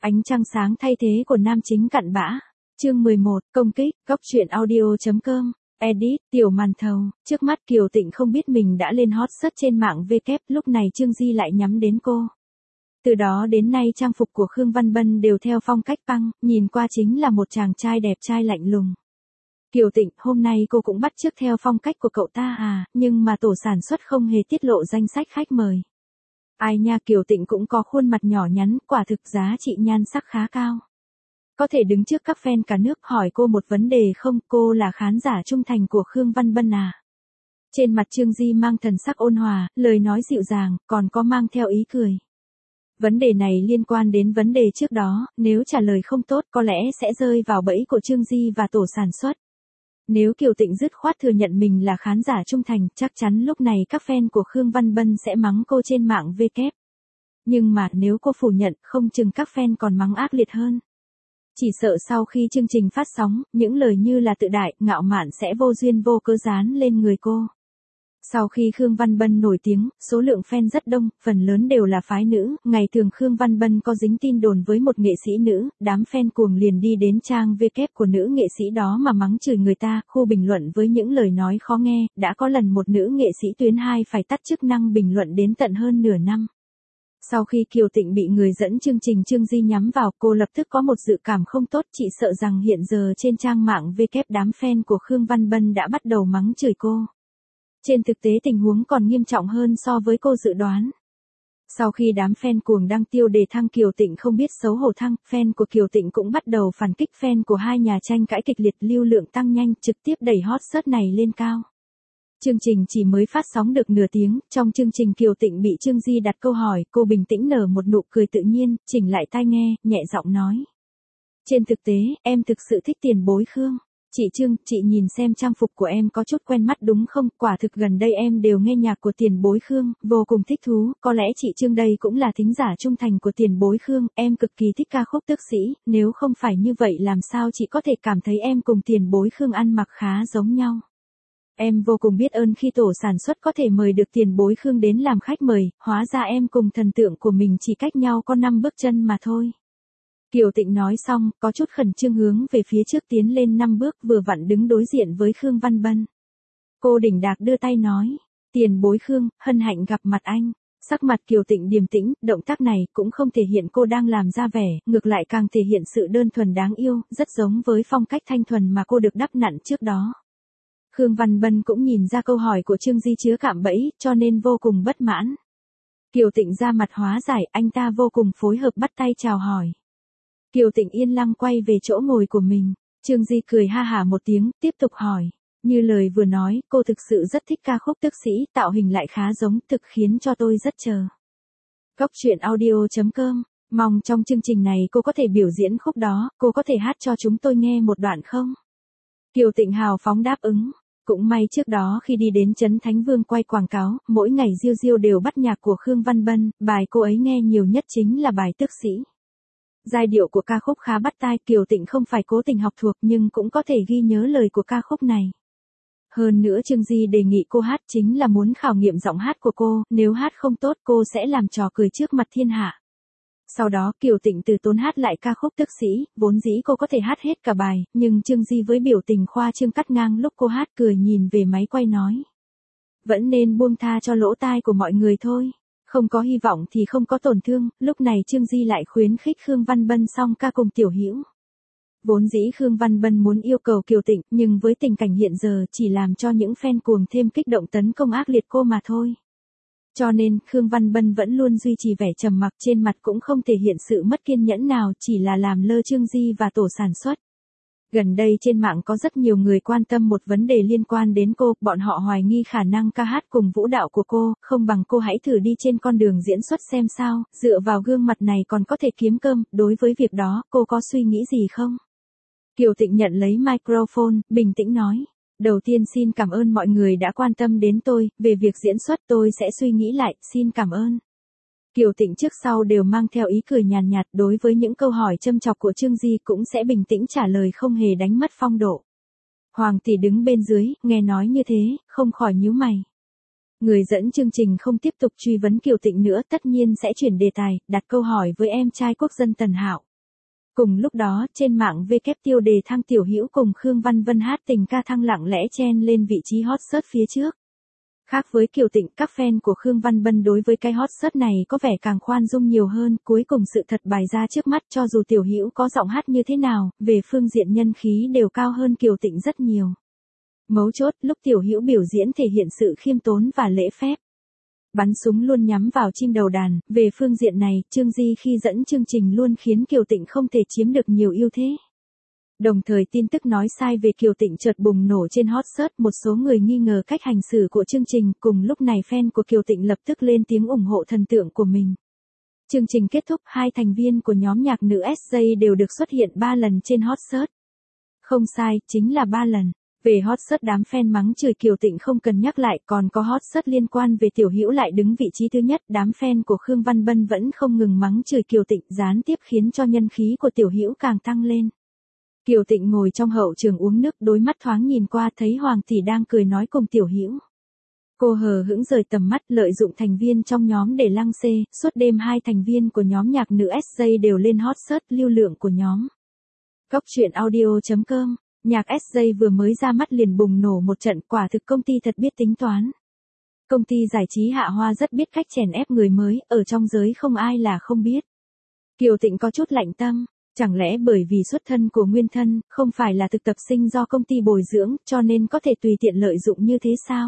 Ánh trăng sáng thay thế của nam chính cặn bã. Chương 11, công kích, góc truyện audio.com. Edit, Tiểu Màn Thầu. Trước mắt Kiều Tịnh không biết mình đã lên hot search trên mạng WK, lúc này Trương Di lại nhắm đến cô. Từ đó đến nay trang phục của Khương Văn Bân đều theo phong cách punk, nhìn qua chính là một chàng trai đẹp trai lạnh lùng. Kiều Tịnh, hôm nay cô cũng bắt chước theo phong cách của cậu ta à, nhưng mà tổ sản xuất không hề tiết lộ danh sách khách mời. Ai nha, Kiều Tịnh cũng có khuôn mặt nhỏ nhắn, quả thực giá trị nhan sắc khá cao. Có thể đứng trước các fan cả nước hỏi cô một vấn đề không, cô là khán giả trung thành của Khương Văn Bân à? Trên mặt Trương Di mang thần sắc ôn hòa, lời nói dịu dàng, còn có mang theo ý cười. Vấn đề này liên quan đến vấn đề trước đó, nếu trả lời không tốt có lẽ sẽ rơi vào bẫy của Trương Di và tổ sản xuất. Nếu Kiều Tịnh dứt khoát thừa nhận mình là khán giả trung thành, chắc chắn lúc này các fan của Khương Văn Bân sẽ mắng cô trên mạng WK. Nhưng mà nếu cô phủ nhận, không chừng các fan còn mắng ác liệt hơn. Chỉ sợ sau khi chương trình phát sóng, những lời như là tự đại, ngạo mạn sẽ vô duyên vô cớ dán lên người cô. Sau khi Khương Văn Bân nổi tiếng, số lượng fan rất đông, phần lớn đều là phái nữ, ngày thường Khương Văn Bân có dính tin đồn với một nghệ sĩ nữ, đám fan cuồng liền đi đến trang WK của nữ nghệ sĩ đó mà mắng chửi người ta, khu bình luận với những lời nói khó nghe, đã có lần một nữ nghệ sĩ tuyến 2 phải tắt chức năng bình luận đến tận hơn nửa năm. Sau khi Kiều Tịnh bị người dẫn chương trình Trương Di nhắm vào, cô lập tức có một dự cảm không tốt, chị sợ rằng hiện giờ trên trang mạng WK đám fan của Khương Văn Bân đã bắt đầu mắng chửi cô. Trên thực tế tình huống còn nghiêm trọng hơn so với cô dự đoán. Sau khi đám fan cuồng đăng tiêu đề thăng Kiều Tịnh không biết xấu hổ thăng, fan của Kiều Tịnh cũng bắt đầu phản kích, fan của hai nhà tranh cãi kịch liệt, lưu lượng tăng nhanh, trực tiếp đẩy hot search này lên cao. Chương trình chỉ mới phát sóng được nửa tiếng, trong chương trình Kiều Tịnh bị Trương Di đặt câu hỏi, cô bình tĩnh nở một nụ cười tự nhiên, chỉnh lại tai nghe, nhẹ giọng nói. Trên thực tế, em thực sự thích Tiền Bối Khương. Chị Trương, chị nhìn xem trang phục của em có chút quen mắt đúng không? Quả thực gần đây em đều nghe nhạc của Tiền Bối Khương, vô cùng thích thú, có lẽ chị Trương đây cũng là thính giả trung thành của Tiền Bối Khương, em cực kỳ thích ca khúc Tước Sĩ, nếu không phải như vậy làm sao chị có thể cảm thấy em cùng Tiền Bối Khương ăn mặc khá giống nhau. Em vô cùng biết ơn khi tổ sản xuất có thể mời được Tiền Bối Khương đến làm khách mời, hóa ra em cùng thần tượng của mình chỉ cách nhau có 5 bước chân mà thôi. Kiều Tịnh nói xong, có chút khẩn trương hướng về phía trước tiến lên 5 bước, vừa vặn đứng đối diện với Khương Văn Bân. Cô đỉnh đạc đưa tay nói, Tiền Bối Khương, hân hạnh gặp mặt anh. Sắc mặt Kiều Tịnh điềm tĩnh, động tác này cũng không thể hiện cô đang làm ra vẻ, ngược lại càng thể hiện sự đơn thuần đáng yêu, rất giống với phong cách thanh thuần mà cô được đắp nặn trước đó. Khương Văn Bân cũng nhìn ra câu hỏi của Trương Di chứa cạm bẫy, cho nên vô cùng bất mãn. Kiều Tịnh ra mặt hóa giải, anh ta vô cùng phối hợp bắt tay chào hỏi. Kiều Tịnh yên lặng quay về chỗ ngồi của mình, Trương Di cười ha hả một tiếng, tiếp tục hỏi. Như lời vừa nói, cô thực sự rất thích ca khúc Tước Sĩ, tạo hình lại khá giống, thực khiến cho tôi rất chờ. Góc truyện audio.com, mong trong chương trình này cô có thể biểu diễn khúc đó, cô có thể hát cho chúng tôi nghe một đoạn không? Kiều Tịnh hào phóng đáp ứng. Cũng may trước đó khi đi đến Trấn Thánh Vương quay quảng cáo, mỗi ngày Diêu Diêu đều bắt nhạc của Khương Văn Bân, bài cô ấy nghe nhiều nhất chính là bài Tước Sĩ. Giai điệu của ca khúc khá bắt tai, Kiều Tịnh không phải cố tình học thuộc nhưng cũng có thể ghi nhớ lời của ca khúc này. Hơn nữa Trương Di đề nghị cô hát chính là muốn khảo nghiệm giọng hát của cô, nếu hát không tốt cô sẽ làm trò cười trước mặt thiên hạ. Sau đó Kiều Tịnh từ tốn hát lại ca khúc Tước Sĩ, vốn dĩ cô có thể hát hết cả bài, nhưng Trương Di với biểu tình khoa trương cắt ngang lúc cô hát, cười nhìn về máy quay nói. Vẫn nên buông tha cho lỗ tai của mọi người thôi. Không có hy vọng thì không có tổn thương, lúc này Trương Di lại khuyến khích Khương Văn Bân song ca cùng Tiểu Hữu. Vốn dĩ Khương Văn Bân muốn yêu cầu Kiều Tịnh, nhưng với tình cảnh hiện giờ chỉ làm cho những fan cuồng thêm kích động tấn công ác liệt cô mà thôi. Cho nên, Khương Văn Bân vẫn luôn duy trì vẻ trầm mặc, trên mặt cũng không thể hiện sự mất kiên nhẫn nào, chỉ là làm lơ Trương Di và tổ sản xuất. Gần đây trên mạng có rất nhiều người quan tâm một vấn đề liên quan đến cô, bọn họ hoài nghi khả năng ca hát cùng vũ đạo của cô, không bằng cô hãy thử đi trên con đường diễn xuất xem sao, dựa vào gương mặt này còn có thể kiếm cơm, đối với việc đó, cô có suy nghĩ gì không? Kiều Tịnh nhận lấy microphone, bình tĩnh nói. Đầu tiên xin cảm ơn mọi người đã quan tâm đến tôi, về việc diễn xuất tôi sẽ suy nghĩ lại, xin cảm ơn. Kiều Tịnh trước sau đều mang theo ý cười nhàn nhạt, đối với những câu hỏi châm chọc của Trương Di cũng sẽ bình tĩnh trả lời không hề đánh mất phong độ. Hoàng tỷ đứng bên dưới, nghe nói như thế, không khỏi nhíu mày. Người dẫn chương trình không tiếp tục truy vấn Kiều Tịnh nữa, tất nhiên sẽ chuyển đề tài, đặt câu hỏi với em trai quốc dân Tần Hạo. Cùng lúc đó, trên mạng V kép tiêu đề thăng Tiểu Hữu cùng Khương Văn Vân hát tình ca thăng lặng lẽ chen lên vị trí hot search phía trước. Khác với Kiều Tịnh, các fan của Khương Văn Vân đối với cái hot search này có vẻ càng khoan dung nhiều hơn, cuối cùng sự thật bày ra trước mắt cho dù Tiểu Hữu có giọng hát như thế nào, về phương diện nhân khí đều cao hơn Kiều Tịnh rất nhiều. Mấu chốt, lúc Tiểu Hữu biểu diễn thể hiện sự khiêm tốn và lễ phép. Bắn súng luôn nhắm vào chim đầu đàn, về phương diện này, Trương Di khi dẫn chương trình luôn khiến Kiều Tịnh không thể chiếm được nhiều ưu thế. Đồng thời tin tức nói sai về Kiều Tịnh chợt bùng nổ trên hot search, một số người nghi ngờ cách hành xử của chương trình, cùng lúc này fan của Kiều Tịnh lập tức lên tiếng ủng hộ thần tượng của mình. Chương trình kết thúc, hai thành viên của nhóm nhạc nữ SJ đều được xuất hiện 3 lần trên hot search. Không sai, chính là 3 lần. Về hot search đám fan mắng chửi Kiều Tịnh không cần nhắc lại, còn có hot search liên quan về Tiểu Hữu lại đứng vị trí thứ nhất, đám fan của Khương Văn Vân vẫn không ngừng mắng chửi Kiều Tịnh, gián tiếp khiến cho nhân khí của Tiểu Hữu càng tăng lên. Kiều Tịnh ngồi trong hậu trường uống nước, đôi mắt thoáng nhìn qua thấy Hoàng tỷ đang cười nói cùng Tiểu Hữu. Cô hờ hững rời tầm mắt, lợi dụng thành viên trong nhóm để lăng xê, suốt đêm hai thành viên của nhóm nhạc nữ SJ đều lên hot search lưu lượng của nhóm. Cóc truyện audio.com. Nhạc SJ vừa mới ra mắt liền bùng nổ một trận, quả thực công ty thật biết tính toán. Công ty giải trí Hạ Hoa rất biết cách chèn ép người mới, ở trong giới không ai là không biết. Kiều Tịnh có chút lạnh tâm, chẳng lẽ bởi vì xuất thân của nguyên thân, không phải là thực tập sinh do công ty bồi dưỡng, cho nên có thể tùy tiện lợi dụng như thế sao?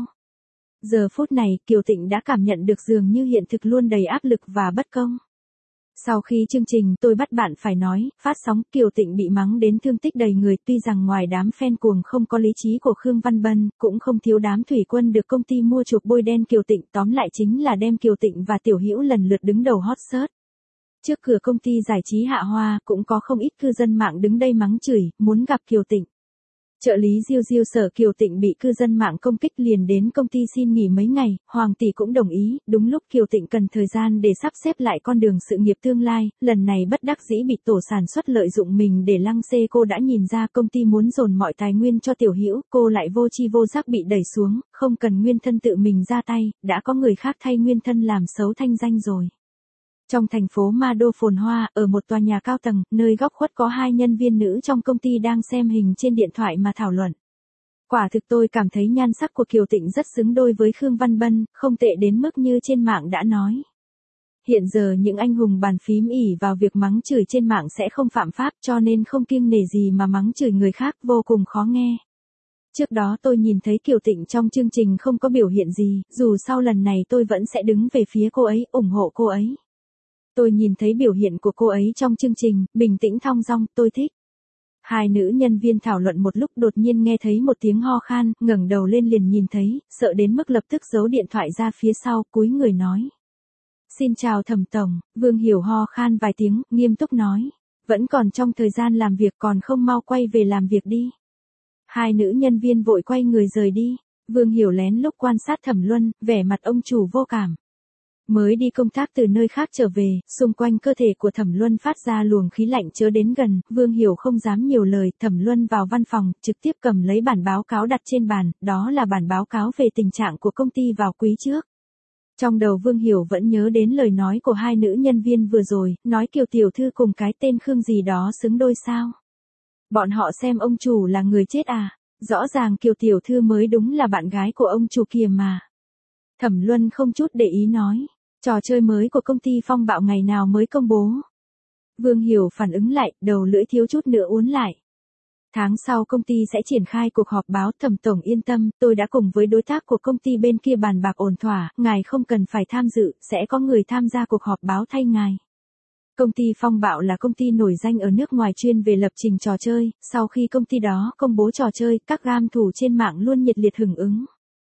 Giờ phút này, Kiều Tịnh đã cảm nhận được dường như hiện thực luôn đầy áp lực và bất công. Sau khi chương trình Tôi bắt bạn phải nói, phát sóng, Kiều Tịnh bị mắng đến thương tích đầy người, tuy rằng ngoài đám fan cuồng không có lý trí của Khương Văn Vân, cũng không thiếu đám thủy quân được công ty mua chuộc bôi đen Kiều Tịnh, tóm lại chính là đem Kiều Tịnh và Tiểu Hữu lần lượt đứng đầu hot search. Trước cửa công ty giải trí Hạ Hoa, cũng có không ít cư dân mạng đứng đây mắng chửi, muốn gặp Kiều Tịnh. Trợ lý Diêu Diêu sợ Kiều Tịnh bị cư dân mạng công kích liền đến công ty xin nghỉ mấy ngày, Hoàng tỷ cũng đồng ý, đúng lúc Kiều Tịnh cần thời gian để sắp xếp lại con đường sự nghiệp tương lai, lần này bất đắc dĩ bị tổ sản xuất lợi dụng mình để lăng xê, cô đã nhìn ra công ty muốn dồn mọi tài nguyên cho Tiểu Hữu, cô lại vô tri vô giác bị đẩy xuống, không cần nguyên thân tự mình ra tay, đã có người khác thay nguyên thân làm xấu thanh danh rồi. Trong thành phố Ma Đô phồn hoa, ở một tòa nhà cao tầng, nơi góc khuất có hai nhân viên nữ trong công ty đang xem hình trên điện thoại mà thảo luận. Quả thực tôi cảm thấy nhan sắc của Kiều Tịnh rất xứng đôi với Khương Văn Vân, không tệ đến mức như trên mạng đã nói. Hiện giờ những anh hùng bàn phím ỷ vào việc mắng chửi trên mạng sẽ không phạm pháp, cho nên không kiêng nể gì mà mắng chửi người khác, vô cùng khó nghe. Trước đó tôi nhìn thấy Kiều Tịnh trong chương trình không có biểu hiện gì, dù sau lần này tôi vẫn sẽ đứng về phía cô ấy, ủng hộ cô ấy. Tôi nhìn thấy biểu hiện của cô ấy trong chương trình, bình tĩnh thong dong, tôi thích. Hai nữ nhân viên thảo luận một lúc đột nhiên nghe thấy một tiếng ho khan, ngẩng đầu lên liền nhìn thấy, sợ đến mức lập tức giấu điện thoại ra phía sau, cúi người nói. Xin chào Thẩm tổng, Vương Hiểu ho khan vài tiếng, nghiêm túc nói. Vẫn còn trong thời gian làm việc, còn không mau quay về làm việc đi. Hai nữ nhân viên vội quay người rời đi, Vương Hiểu lén lút quan sát Thẩm Luân, vẻ mặt ông chủ vô cảm. Mới đi công tác từ nơi khác trở về, xung quanh cơ thể của Thẩm Luân phát ra luồng khí lạnh chớ đến gần, Vương Hiểu không dám nhiều lời, Thẩm Luân vào văn phòng, trực tiếp cầm lấy bản báo cáo đặt trên bàn, đó là bản báo cáo về tình trạng của công ty vào quý trước. Trong đầu Vương Hiểu vẫn nhớ đến lời nói của hai nữ nhân viên vừa rồi, nói Kiều tiểu thư cùng cái tên Khương gì đó xứng đôi sao. Bọn họ xem ông chủ là người chết à, rõ ràng Kiều tiểu thư mới đúng là bạn gái của ông chủ kia mà. Thẩm Luân không chút để ý nói. Trò chơi mới của công ty Phong Bạo ngày nào mới công bố? Vương Hiểu phản ứng lại, đầu lưỡi thiếu chút nữa uốn lại. Tháng sau công ty sẽ triển khai cuộc họp báo, Thẩm tổng yên tâm, tôi đã cùng với đối tác của công ty bên kia bàn bạc ổn thỏa, ngài không cần phải tham dự, sẽ có người tham gia cuộc họp báo thay ngài. Công ty Phong Bạo là công ty nổi danh ở nước ngoài chuyên về lập trình trò chơi, sau khi công ty đó công bố trò chơi, các game thủ trên mạng luôn nhiệt liệt hưởng ứng.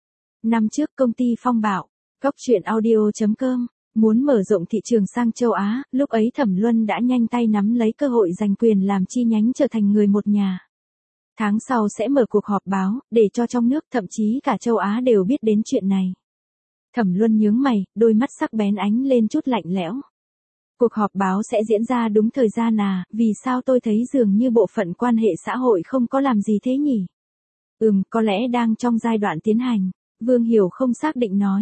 Năm trước công ty Phong Bạo, Cóc truyện audio.com, muốn mở rộng thị trường sang châu Á, lúc ấy Thẩm Luân đã nhanh tay nắm lấy cơ hội giành quyền làm chi nhánh trở thành người một nhà. Tháng sau sẽ mở cuộc họp báo, để cho trong nước thậm chí cả châu Á đều biết đến chuyện này. Thẩm Luân nhướng mày, đôi mắt sắc bén ánh lên chút lạnh lẽo. Cuộc họp báo sẽ diễn ra đúng thời gian à, vì sao tôi thấy dường như bộ phận quan hệ xã hội không có làm gì thế nhỉ? Có lẽ đang trong giai đoạn tiến hành, Vương Hiểu không xác định nói.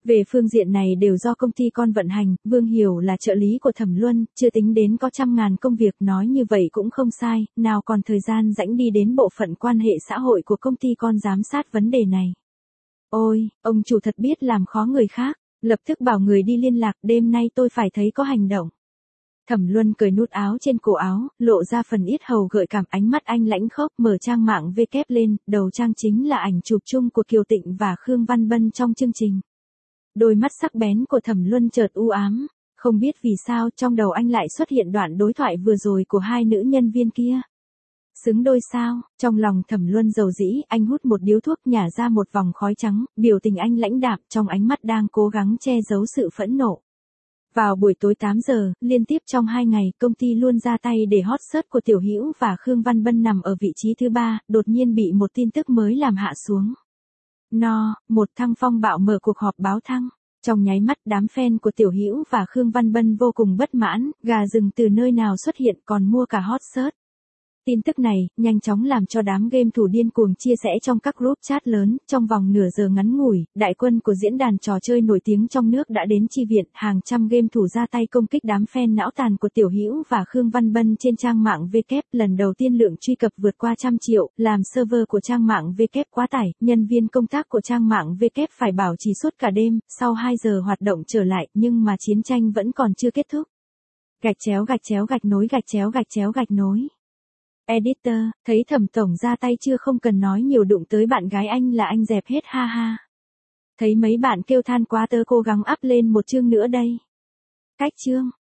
Về phương diện này đều do công ty con vận hành, Vương Hiểu là trợ lý của Thẩm Luân, chưa tính đến có trăm ngàn công việc, nói như vậy cũng không sai, nào còn thời gian rảnh đi đến bộ phận quan hệ xã hội của công ty con giám sát vấn đề này. Ôi, ông chủ thật biết làm khó người khác, lập tức bảo người đi liên lạc, đêm nay tôi phải thấy có hành động. Thẩm Luân cởi nút áo trên cổ áo, lộ ra phần yết hầu gợi cảm, ánh mắt anh lãnh khốc, mở trang mạng WhatsApp lên, đầu trang chính là ảnh chụp chung của Kiều Tịnh và Khương Văn Bân trong chương trình. Đôi mắt sắc bén của Thẩm Luân chợt u ám, không biết vì sao trong đầu anh lại xuất hiện đoạn đối thoại vừa rồi của hai nữ nhân viên kia. Xứng đôi sao, trong lòng Thẩm Luân dầu dĩ, anh hút một điếu thuốc nhả ra một vòng khói trắng, biểu tình anh lãnh đạm, trong ánh mắt đang cố gắng che giấu sự phẫn nộ. Vào buổi tối 8 giờ, liên tiếp trong 2 ngày, công ty luôn ra tay để hot search của Tiểu Hữu và Khương Văn Bân nằm ở vị trí thứ 3, đột nhiên bị một tin tức mới làm hạ xuống. Một thăng phong bạo mở cuộc họp báo thăng. Trong nháy mắt đám fan của Tiểu Hữu và Khương Văn Bân vô cùng bất mãn, gà rừng từ nơi nào xuất hiện còn mua cả hot search. Tin tức này, nhanh chóng làm cho đám game thủ điên cuồng chia sẻ trong các group chat lớn, trong vòng nửa giờ ngắn ngủi, đại quân của diễn đàn trò chơi nổi tiếng trong nước đã đến chi viện, hàng trăm game thủ ra tay công kích đám fan não tàn của Tiểu Hữu và Khương Văn Bân trên trang mạng WhatsApp, lần đầu tiên lượng truy cập vượt qua 100 triệu, làm server của trang mạng WhatsApp quá tải, nhân viên công tác của trang mạng WhatsApp phải bảo trì suốt cả đêm, sau 2 giờ hoạt động trở lại, nhưng mà chiến tranh vẫn còn chưa kết thúc. Gạch nối. Editor, thấy Thẩm tổng ra tay chưa, không cần nói nhiều, đụng tới bạn gái anh là anh dẹp hết, ha ha. Thấy mấy bạn kêu than quá, tớ cố gắng up lên một chương nữa đây. Cách chương.